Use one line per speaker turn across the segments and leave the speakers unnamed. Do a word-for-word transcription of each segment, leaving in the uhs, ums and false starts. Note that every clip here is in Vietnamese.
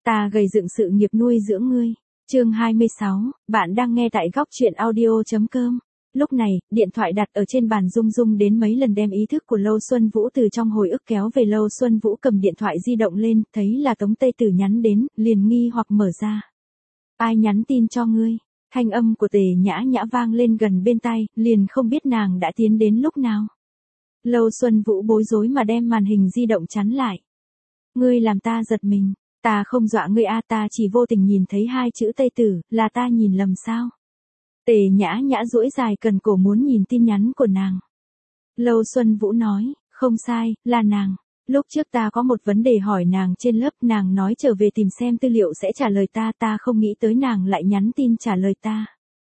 Ta gầy dựng sự nghiệp nuôi dưỡng ngươi. Chương hai mươi sáu, bạn đang nghe tại góc truyện audio chấm com. Lúc này, điện thoại đặt ở trên bàn rung rung đến mấy lần đem ý thức của Lâu Xuân Vũ từ trong hồi ức kéo về. Lâu Xuân Vũ cầm điện thoại di động lên, thấy là Tống Tây Tử nhắn đến, liền nghi hoặc mở ra. Ai nhắn tin cho ngươi? Thanh âm của Tề Nhã Nhã vang lên gần bên tai, liền không biết nàng đã tiến đến lúc nào. Lâu Xuân Vũ bối rối mà đem màn hình di động chắn lại. Ngươi làm ta giật mình, ta không dọa ngươi a, ta chỉ vô tình nhìn thấy hai chữ Tây Tử, là ta nhìn lầm sao? Tề Nhã Nhã duỗi dài cần cổ muốn nhìn tin nhắn của nàng. Lâu Xuân Vũ nói, không sai, là nàng. Lúc trước ta có một vấn đề hỏi nàng trên lớp, nàng nói trở về tìm xem tư liệu sẽ trả lời ta, ta không nghĩ tới nàng lại nhắn tin trả lời ta.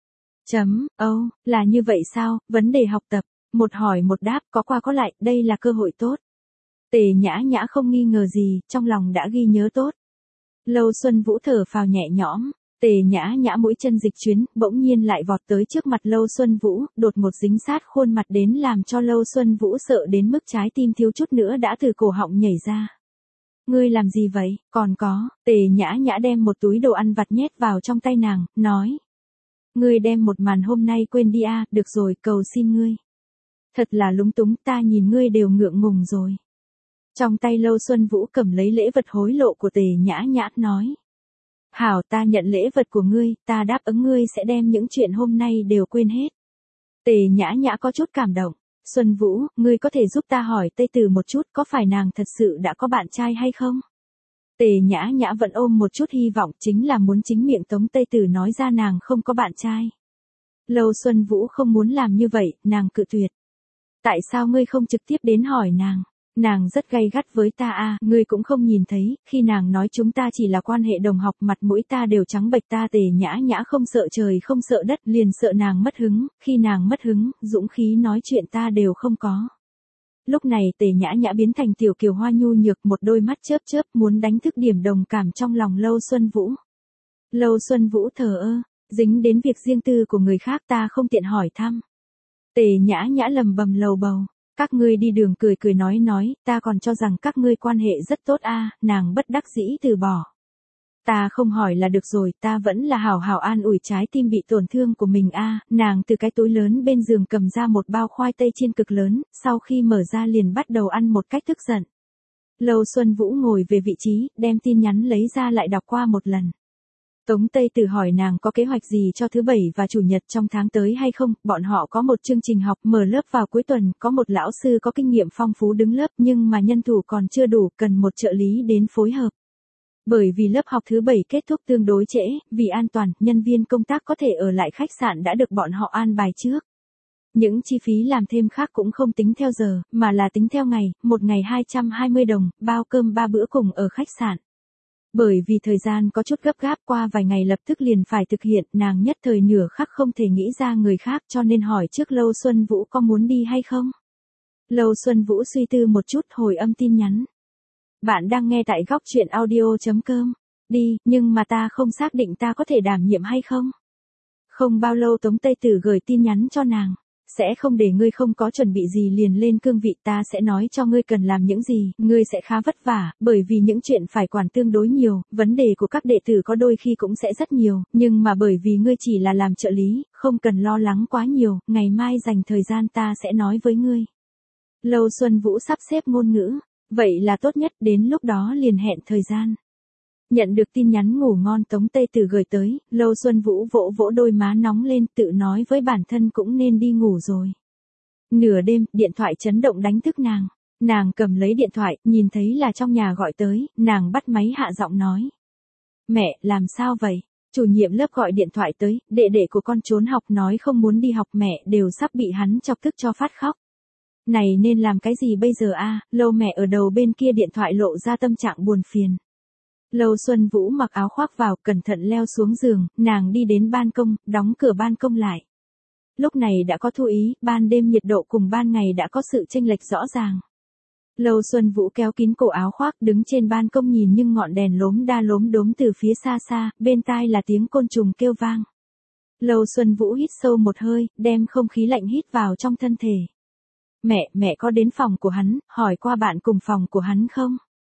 Chấm, âu, oh, là như vậy sao, vấn đề học tập, một hỏi một đáp, có qua có lại, đây là cơ hội tốt. Tề Nhã Nhã không nghi ngờ gì, trong lòng đã ghi nhớ tốt. Lâu Xuân Vũ thở phào nhẹ nhõm. Tề Nhã Nhã mũi chân dịch chuyến, bỗng nhiên lại vọt tới trước mặt Lâu Xuân Vũ, đột một dính sát khuôn mặt đến làm cho Lâu Xuân Vũ sợ đến mức trái tim thiếu chút nữa đã từ cổ họng nhảy ra. Ngươi làm gì vậy? Còn có, Tề Nhã Nhã đem một túi đồ ăn vặt nhét vào trong tay nàng, nói. Ngươi đem một màn hôm nay quên đi a, được rồi, cầu xin ngươi. Thật là lúng túng, ta nhìn ngươi đều ngượng ngùng rồi. Trong tay Lâu Xuân Vũ cầm lấy lễ vật hối lộ của Tề Nhã Nhã, nói. Hảo, ta nhận lễ vật của ngươi, ta đáp ứng ngươi sẽ đem những chuyện hôm nay đều quên hết. Tề Nhã Nhã có chút cảm động. Xuân Vũ, ngươi có thể giúp ta hỏi Tây Tử một chút, có phải nàng thật sự đã có bạn trai hay không? Tề Nhã Nhã vẫn ôm một chút hy vọng, chính là muốn chính miệng Tống Tây Tử nói ra nàng không có bạn trai. Lâu Xuân Vũ không muốn làm như vậy, nàng cự tuyệt. Tại sao ngươi không trực tiếp đến hỏi nàng? Nàng rất gay gắt với ta a, ngươi cũng không nhìn thấy, khi nàng nói chúng ta chỉ là quan hệ đồng học, mặt mũi ta đều trắng bệch. Ta Tề Nhã Nhã không sợ trời không sợ đất, liền sợ nàng mất hứng, khi nàng mất hứng, dũng khí nói chuyện ta đều không có. Lúc này Tề Nhã Nhã biến thành tiểu kiều hoa nhu nhược, một đôi mắt chớp chớp muốn đánh thức điểm đồng cảm trong lòng Lâu Xuân Vũ. Lâu Xuân Vũ thờ ơ, dính đến việc riêng tư của người khác ta không tiện hỏi thăm. Tề Nhã Nhã lầm bầm lầu bầu. Các ngươi đi đường cười cười nói nói, ta còn cho rằng các ngươi quan hệ rất tốt a, à, nàng bất đắc dĩ từ bỏ. Ta không hỏi là được rồi, ta vẫn là hảo hảo an ủi trái tim bị tổn thương của mình a, à, nàng từ cái túi lớn bên giường cầm ra một bao khoai tây chiên cực lớn, sau khi mở ra liền bắt đầu ăn một cách tức giận. Lâu Xuân Vũ ngồi về vị trí, đem tin nhắn lấy ra lại đọc qua một lần. Tống Tây Tử hỏi nàng có kế hoạch gì cho thứ bảy và chủ nhật trong tháng tới hay không, bọn họ có một chương trình học mở lớp vào cuối tuần, có một lão sư có kinh nghiệm phong phú đứng lớp nhưng mà nhân thủ còn chưa đủ, cần một trợ lý đến phối hợp. Bởi vì lớp học thứ bảy kết thúc tương đối trễ, vì an toàn, nhân viên công tác có thể ở lại khách sạn đã được bọn họ an bài trước. Những chi phí làm thêm khác cũng không tính theo giờ, mà là tính theo ngày, một ngày hai trăm hai mươi đồng, bao cơm ba bữa cùng ở khách sạn. Bởi vì thời gian có chút gấp gáp, qua vài ngày lập tức liền phải thực hiện, nàng nhất thời nửa khắc không thể nghĩ ra người khác cho nên hỏi trước Lâu Xuân Vũ có muốn đi hay không. Lâu Xuân Vũ suy tư một chút hồi âm tin nhắn. Bạn đang nghe tại góc truyện audio chấm com. Đi, nhưng mà ta không xác định ta có thể đảm nhiệm hay không. Không bao lâu Tống Tây Tử gửi tin nhắn cho nàng. Sẽ không để ngươi không có chuẩn bị gì liền lên cương vị, ta sẽ nói cho ngươi cần làm những gì, ngươi sẽ khá vất vả, bởi vì những chuyện phải quản tương đối nhiều, vấn đề của các đệ tử có đôi khi cũng sẽ rất nhiều, nhưng mà bởi vì ngươi chỉ là làm trợ lý, không cần lo lắng quá nhiều, ngày mai dành thời gian ta sẽ nói với ngươi. Lâu Xuân Vũ sắp xếp ngôn ngữ, vậy là tốt nhất, đến lúc đó liền hẹn thời gian. Nhận được tin nhắn ngủ ngon Tống Tây Tử gửi tới, Lâu Xuân Vũ vỗ vỗ đôi má nóng lên, tự nói với bản thân cũng nên đi ngủ rồi. Nửa đêm, điện thoại chấn động đánh thức nàng. Nàng cầm lấy điện thoại, nhìn thấy là trong nhà gọi tới, nàng bắt máy hạ giọng nói. Mẹ, làm sao vậy? Chủ nhiệm lớp gọi điện thoại tới, đệ đệ của con trốn học nói không muốn đi học, mẹ đều sắp bị hắn chọc tức cho phát khóc. Này nên làm cái gì bây giờ a? Lâu mẹ ở đầu bên kia điện thoại lộ ra tâm trạng buồn phiền. Lâu Xuân Vũ mặc áo khoác vào, cẩn thận leo xuống giường, nàng đi đến ban công, đóng cửa ban công lại. Lúc này đã có thu ý, ban đêm nhiệt độ cùng ban ngày đã có sự chênh lệch rõ ràng. Lâu Xuân Vũ kéo kín cổ áo khoác đứng trên ban công nhìn nhưng ngọn đèn lốm đa lốm đốm từ phía xa xa, bên tai là tiếng côn trùng kêu vang. Lâu Xuân Vũ hít sâu một hơi, đem không khí lạnh hít vào trong thân thể. Mẹ, mẹ có đến phòng của hắn, hỏi qua bạn cùng phòng của hắn không?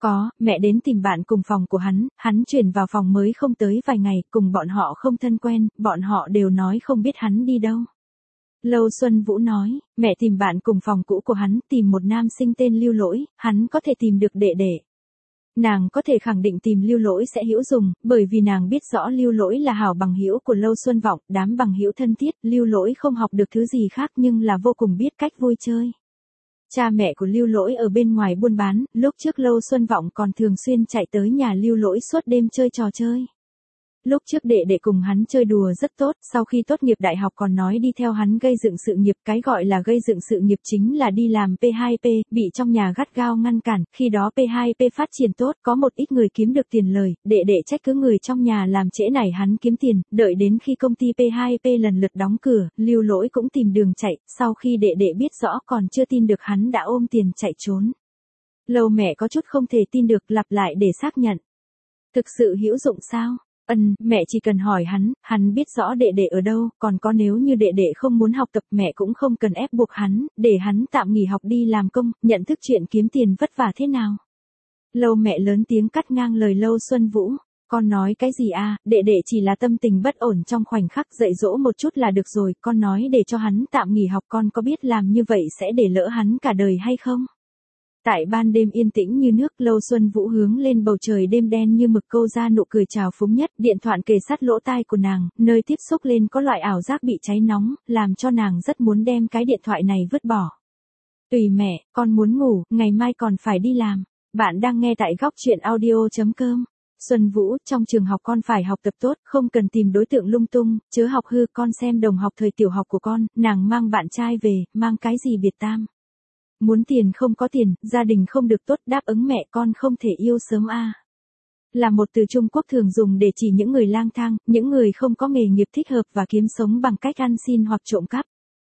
Có, mẹ đến tìm bạn cùng phòng của hắn, hắn chuyển vào phòng mới không tới vài ngày, cùng bọn họ không thân quen, bọn họ đều nói không biết hắn đi đâu. Lâu Xuân Vũ nói, mẹ tìm bạn cùng phòng cũ của hắn, tìm một nam sinh tên Lưu Lỗi, hắn có thể tìm được đệ đệ. Nàng có thể khẳng định tìm Lưu Lỗi sẽ hữu dụng, bởi vì nàng biết rõ Lưu Lỗi là hảo bằng hữu của Lâu Xuân Vọng, đám bằng hữu thân thiết, Lưu Lỗi không học được thứ gì khác nhưng là vô cùng biết cách vui chơi. Cha mẹ của Lưu Lỗi ở bên ngoài buôn bán, lúc trước Lâu Xuân Vọng còn thường xuyên chạy tới nhà Lưu Lỗi suốt đêm chơi trò chơi. Lúc trước đệ đệ cùng hắn chơi đùa rất tốt, sau khi tốt nghiệp đại học còn nói đi theo hắn gây dựng sự nghiệp, cái gọi là gây dựng sự nghiệp chính là đi làm P hai P, bị trong nhà gắt gao ngăn cản, khi đó P hai P phát triển tốt, có một ít người kiếm được tiền lời, đệ đệ trách cứ người trong nhà làm trễ nải hắn kiếm tiền, đợi đến khi công ty P hai P lần lượt đóng cửa, Lưu Lỗi cũng tìm đường chạy, sau khi đệ đệ biết rõ còn chưa tin được hắn đã ôm tiền chạy trốn. Lâu mẹ có chút không thể tin được, lặp lại để xác nhận. Thực sự hữu dụng sao? Ân, mẹ chỉ cần hỏi hắn, hắn biết rõ đệ đệ ở đâu, còn có nếu như đệ đệ không muốn học tập mẹ cũng không cần ép buộc hắn, để hắn tạm nghỉ học đi làm công, nhận thức chuyện kiếm tiền vất vả thế nào. Lâu mẹ lớn tiếng cắt ngang lời Lâu Xuân Vũ, con nói cái gì à, đệ đệ chỉ là tâm tình bất ổn trong khoảnh khắc, dạy dỗ một chút là được rồi, con nói để cho hắn tạm nghỉ học, con có biết làm như vậy sẽ để lỡ hắn cả đời hay không? Tại ban đêm yên tĩnh như nước, Lâu Xuân Vũ hướng lên bầu trời đêm đen như mực câu ra nụ cười trào phúng nhất, điện thoại kề sát lỗ tai của nàng, nơi tiếp xúc lên có loại ảo giác bị cháy nóng, làm cho nàng rất muốn đem cái điện thoại này vứt bỏ. Tùy mẹ, con muốn ngủ, ngày mai còn phải đi làm. Bạn đang nghe tại góc truyện audio chấm com. Xuân Vũ, trong trường học con phải học tập tốt, không cần tìm đối tượng lung tung, chớ học hư, con xem đồng học thời tiểu học của con, nàng mang bạn trai về, mang cái gì biệt tam. Muốn tiền không có tiền, gia đình không được tốt, đáp ứng mẹ con không thể yêu sớm a. À. Là một từ Trung Quốc thường dùng để chỉ những người lang thang, những người không có nghề nghiệp thích hợp và kiếm sống bằng cách ăn xin hoặc trộm cắp.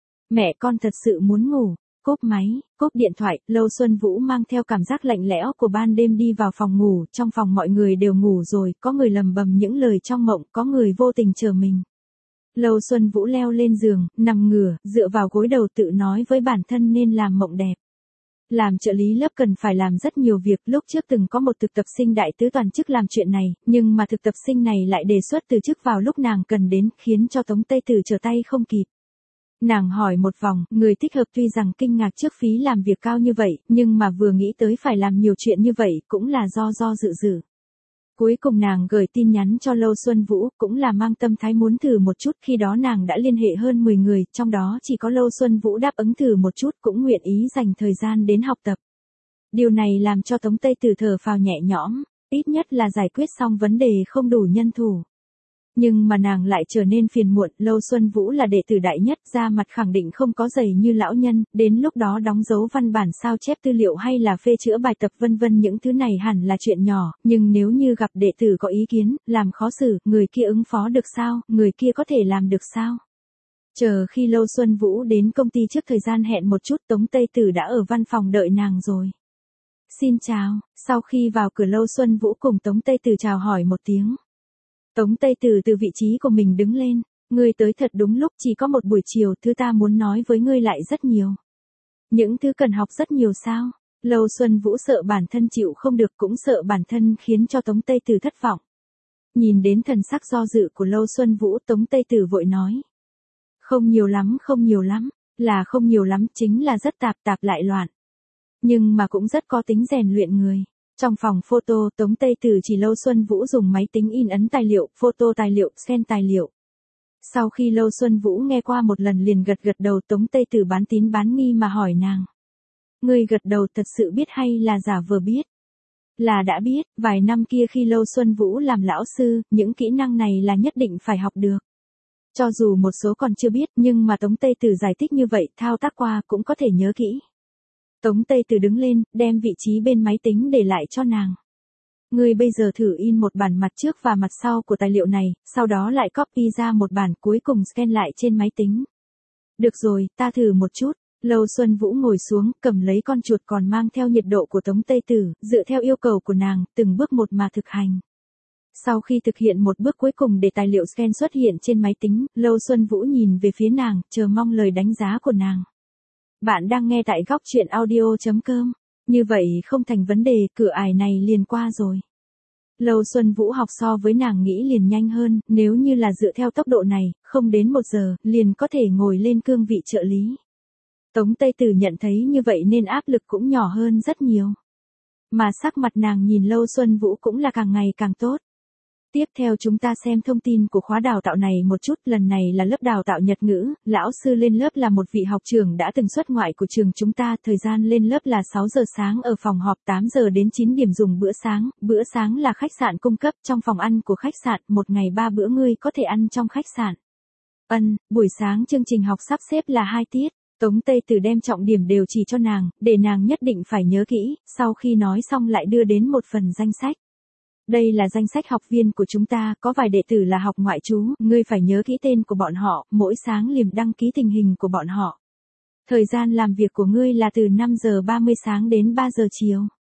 Mẹ con thật sự muốn ngủ. Cúp máy, cúp điện thoại, Lâu Xuân Vũ mang theo cảm giác lạnh lẽo của ban đêm đi vào phòng ngủ, trong phòng mọi người đều ngủ rồi, có người lầm bầm những lời trong mộng, có người vô tình chờ mình. Lâu Xuân Vũ leo lên giường, nằm ngửa, dựa vào gối đầu tự nói với bản thân nên làm mộng đẹp. Làm trợ lý lớp cần phải làm rất nhiều việc, lúc trước từng có một thực tập sinh đại tứ toàn chức làm chuyện này, nhưng mà thực tập sinh này lại đề xuất từ chức vào lúc nàng cần đến, khiến cho Tống Tây Tử trở tay không kịp. Nàng hỏi một vòng, người thích hợp tuy rằng kinh ngạc trước phí làm việc cao như vậy, nhưng mà vừa nghĩ tới phải làm nhiều chuyện như vậy, cũng là do do dự dự. Cuối cùng nàng gửi tin nhắn cho Lâu Xuân Vũ, cũng là mang tâm thái muốn thử một chút, khi đó nàng đã liên hệ hơn mười người, trong đó chỉ có Lâu Xuân Vũ đáp ứng thử một chút, cũng nguyện ý dành thời gian đến học tập. Điều này làm cho Tống Tây Tử thở phào nhẹ nhõm, ít nhất là giải quyết xong vấn đề không đủ nhân thủ. Nhưng mà nàng lại trở nên phiền muộn, Lâu Xuân Vũ là đệ tử đại nhất, ra mặt khẳng định không có dày như lão nhân, đến lúc đó đóng dấu văn bản sao chép tư liệu hay là phê chữa bài tập vân vân những thứ này hẳn là chuyện nhỏ, nhưng nếu như gặp đệ tử có ý kiến, làm khó xử, người kia ứng phó được sao, người kia có thể làm được sao? Chờ khi Lâu Xuân Vũ đến công ty trước thời gian hẹn một chút, Tống Tây Tử đã ở văn phòng đợi nàng rồi. Xin chào, sau khi vào cửa Lâu Xuân Vũ cùng Tống Tây Tử chào hỏi một tiếng. Tống Tây Tử từ vị trí của mình đứng lên, ngươi tới thật đúng lúc, chỉ có một buổi chiều, thứ ta muốn nói với ngươi lại rất nhiều. Những thứ cần học rất nhiều sao? Lâu Xuân Vũ sợ bản thân chịu không được, cũng sợ bản thân khiến cho Tống Tây Tử thất vọng. Nhìn đến thần sắc do dự của Lâu Xuân Vũ, Tống Tây Tử vội nói. Không nhiều lắm, không nhiều lắm, là không nhiều lắm, chính là rất tạp tạp lại loạn. Nhưng mà cũng rất có tính rèn luyện người. Trong phòng photo, Tống Tây Tử chỉ Lâu Xuân Vũ dùng máy tính in ấn tài liệu, photo tài liệu, scan tài liệu. Sau khi Lâu Xuân Vũ nghe qua một lần liền gật gật đầu, Tống Tây Tử bán tín bán nghi mà hỏi nàng. Ngươi gật đầu thật sự biết hay là giả vờ biết? Là đã biết, vài năm kia khi Lâu Xuân Vũ làm lão sư, những kỹ năng này là nhất định phải học được. Cho dù một số còn chưa biết, nhưng mà Tống Tây Tử giải thích như vậy, thao tác qua cũng có thể nhớ kỹ. Tống Tây Tử đứng lên, đem vị trí bên máy tính để lại cho nàng. Ngươi bây giờ thử in một bản mặt trước và mặt sau của tài liệu này, sau đó lại copy ra một bản, cuối cùng scan lại trên máy tính. Được rồi, ta thử một chút. Lâu Xuân Vũ ngồi xuống, cầm lấy con chuột còn mang theo nhiệt độ của Tống Tây Tử, dựa theo yêu cầu của nàng, từng bước một mà thực hành. Sau khi thực hiện một bước cuối cùng để tài liệu scan xuất hiện trên máy tính, Lâu Xuân Vũ nhìn về phía nàng, chờ mong lời đánh giá của nàng. Bạn đang nghe tại góc truyện audio chấm com. Như vậy không thành vấn đề, cửa ải này liền qua rồi. Lâu Xuân Vũ học so với nàng nghĩ liền nhanh hơn, nếu như là dựa theo tốc độ này, không đến một giờ, liền có thể ngồi lên cương vị trợ lý. Tống Tây Tử nhận thấy như vậy nên áp lực cũng nhỏ hơn rất nhiều. Mà sắc mặt nàng nhìn Lâu Xuân Vũ cũng là càng ngày càng tốt. Tiếp theo chúng ta xem thông tin của khóa đào tạo này một chút, lần này là lớp đào tạo Nhật ngữ, lão sư lên lớp là một vị học trưởng đã từng xuất ngoại của trường chúng ta, thời gian lên lớp là sáu giờ sáng ở phòng họp, tám giờ đến chín điểm dùng bữa sáng, bữa sáng là khách sạn cung cấp trong phòng ăn của khách sạn, một ngày ba bữa ngươi có thể ăn trong khách sạn. Ân, buổi sáng chương trình học sắp xếp là hai tiết. Tống Tây Tử đem trọng điểm đều chỉ cho nàng, để nàng nhất định phải nhớ kỹ, sau khi nói xong lại đưa đến một phần danh sách. Đây là danh sách học viên của chúng ta, có vài đệ tử là học ngoại trú, ngươi phải nhớ kỹ tên của bọn họ, mỗi sáng liềm đăng ký tình hình của bọn họ. Thời gian làm việc của ngươi là từ năm giờ ba mươi sáng đến ba giờ chiều.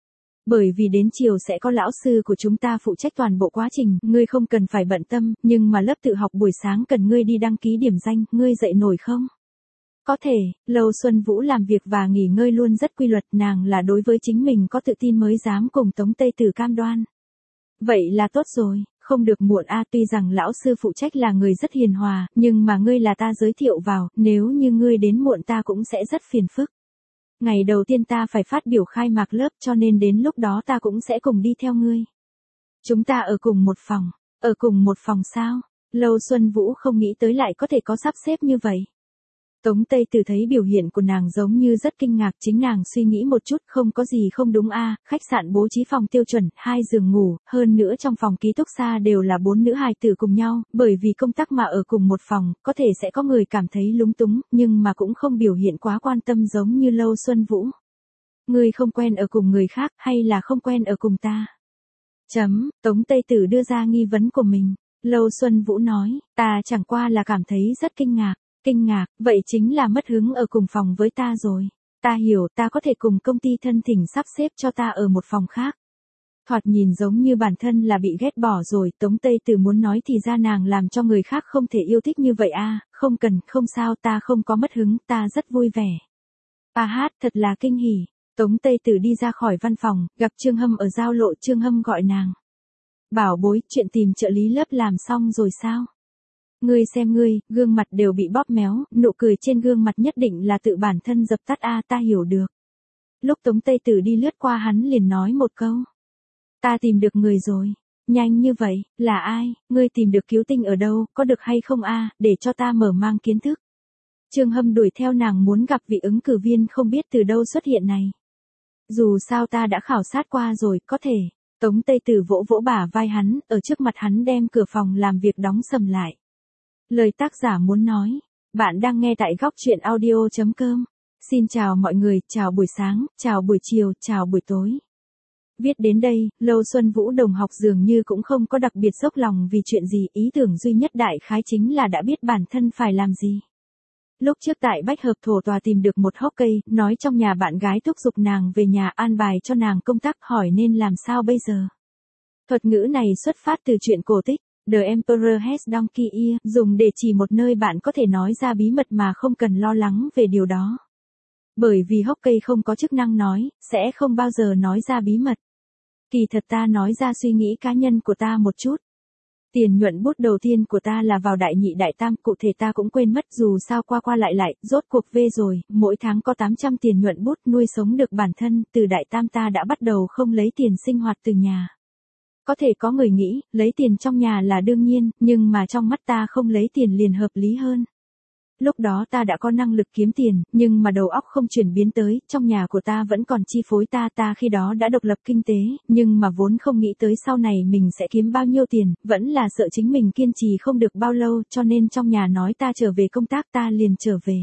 Bởi vì đến chiều sẽ có lão sư của chúng ta phụ trách toàn bộ quá trình, ngươi không cần phải bận tâm, nhưng mà lớp tự học buổi sáng cần ngươi đi đăng ký điểm danh, ngươi dậy nổi không? Có thể, Lâu Xuân Vũ làm việc và nghỉ ngơi luôn rất quy luật, nàng là đối với chính mình có tự tin mới dám cùng Tống Tây Tử cam đoan. Vậy là tốt rồi, không được muộn a, tuy rằng lão sư phụ trách là người rất hiền hòa, nhưng mà ngươi là ta giới thiệu vào, nếu như ngươi đến muộn ta cũng sẽ rất phiền phức. Ngày đầu tiên ta phải phát biểu khai mạc lớp cho nên đến lúc đó ta cũng sẽ cùng đi theo ngươi. Chúng ta ở cùng một phòng, ở cùng một phòng sao? Lâu Xuân Vũ không nghĩ tới lại có thể có sắp xếp như vậy. Tống Tây Tử thấy biểu hiện của nàng giống như rất kinh ngạc, chính nàng suy nghĩ một chút, không có gì không đúng a, khách sạn bố trí phòng tiêu chuẩn, hai giường ngủ, hơn nữa trong phòng ký túc xá đều là bốn nữ hài tử cùng nhau, bởi vì công tác mà ở cùng một phòng, có thể sẽ có người cảm thấy lúng túng, nhưng mà cũng không biểu hiện quá quan tâm giống như Lâu Xuân Vũ. Ngươi không quen ở cùng người khác, hay là không quen ở cùng ta? Chấm, Tống Tây Tử đưa ra nghi vấn của mình. Lâu Xuân Vũ nói, ta chẳng qua là cảm thấy rất kinh ngạc. Kinh ngạc, vậy chính là mất hứng ở cùng phòng với ta rồi. Ta hiểu, ta có thể cùng công ty thân thỉnh sắp xếp cho ta ở một phòng khác. Thoạt nhìn giống như bản thân là bị ghét bỏ rồi, Tống Tây Tử muốn nói thì ra nàng làm cho người khác không thể yêu thích như vậy a, không cần, không sao, ta không có mất hứng, ta rất vui vẻ. A hát, thật là kinh hỉ. Tống Tây Tử đi ra khỏi văn phòng, gặp Trương Hâm ở giao lộ, Trương Hâm gọi nàng. Bảo bối, chuyện tìm trợ lý lớp làm xong rồi sao? Ngươi xem ngươi, gương mặt đều bị bóp méo, nụ cười trên gương mặt nhất định là tự bản thân dập tắt a, ta hiểu được. Lúc Tống Tây Tử đi lướt qua hắn liền nói một câu. Ta tìm được người rồi. Nhanh như vậy, là ai, ngươi tìm được cứu tinh ở đâu, có được hay không a, để cho ta mở mang kiến thức. Trương Hâm đuổi theo nàng muốn gặp vị ứng cử viên không biết từ đâu xuất hiện này. Dù sao ta đã khảo sát qua rồi, có thể. Tống Tây Tử vỗ vỗ bả vai hắn, ở trước mặt hắn đem cửa phòng làm việc đóng sầm lại. Lời tác giả muốn nói, bạn đang nghe tại góc truyện audio chấm com. Xin chào mọi người, chào buổi sáng, chào buổi chiều, chào buổi tối. Viết đến đây, Lâu Xuân Vũ đồng học dường như cũng không có đặc biệt dốc lòng vì chuyện gì, ý tưởng duy nhất đại khái chính là đã biết bản thân phải làm gì. Lúc trước tại Bách Hợp Thổ Tòa tìm được một hốc cây, nói trong nhà bạn gái thúc giục nàng về nhà an bài cho nàng công tác, hỏi nên làm sao bây giờ. Thuật ngữ này xuất phát từ chuyện cổ tích. The Emperor has donkey ear, dùng để chỉ một nơi bạn có thể nói ra bí mật mà không cần lo lắng về điều đó. Bởi vì hốc cây không có chức năng nói, sẽ không bao giờ nói ra bí mật. Kỳ thật ta nói ra suy nghĩ cá nhân của ta một chút. Tiền nhuận bút đầu tiên của ta là vào đại nhị đại tam, cụ thể ta cũng quên mất, dù sao qua qua lại lại, rốt cuộc về rồi, mỗi tháng có tám trăm tiền nhuận bút nuôi sống được bản thân, từ đại tam ta đã bắt đầu không lấy tiền sinh hoạt từ nhà. Có thể có người nghĩ, lấy tiền trong nhà là đương nhiên, nhưng mà trong mắt ta không lấy tiền liền hợp lý hơn. Lúc đó ta đã có năng lực kiếm tiền, nhưng mà đầu óc không chuyển biến tới, trong nhà của ta vẫn còn chi phối ta, ta khi đó đã độc lập kinh tế, nhưng mà vốn không nghĩ tới sau này mình sẽ kiếm bao nhiêu tiền, vẫn là sợ chính mình kiên trì không được bao lâu, cho nên trong nhà nói ta trở về công tác ta liền trở về.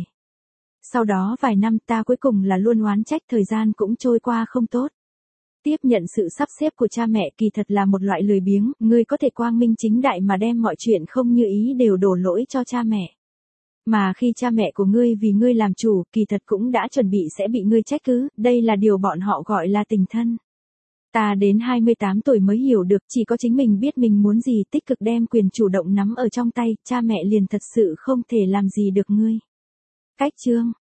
Sau đó vài năm ta cuối cùng là luôn oán trách, thời gian cũng trôi qua không tốt. Tiếp nhận sự sắp xếp của cha mẹ kỳ thật là một loại lười biếng, ngươi có thể quang minh chính đại mà đem mọi chuyện không như ý đều đổ lỗi cho cha mẹ. Mà khi cha mẹ của ngươi vì ngươi làm chủ, kỳ thật cũng đã chuẩn bị sẽ bị ngươi trách cứ, đây là điều bọn họ gọi là tình thân. Ta đến hai mươi tám tuổi mới hiểu được, chỉ có chính mình biết mình muốn gì, tích cực đem quyền chủ động nắm ở trong tay, cha mẹ liền thật sự không thể làm gì được ngươi. Cách chương,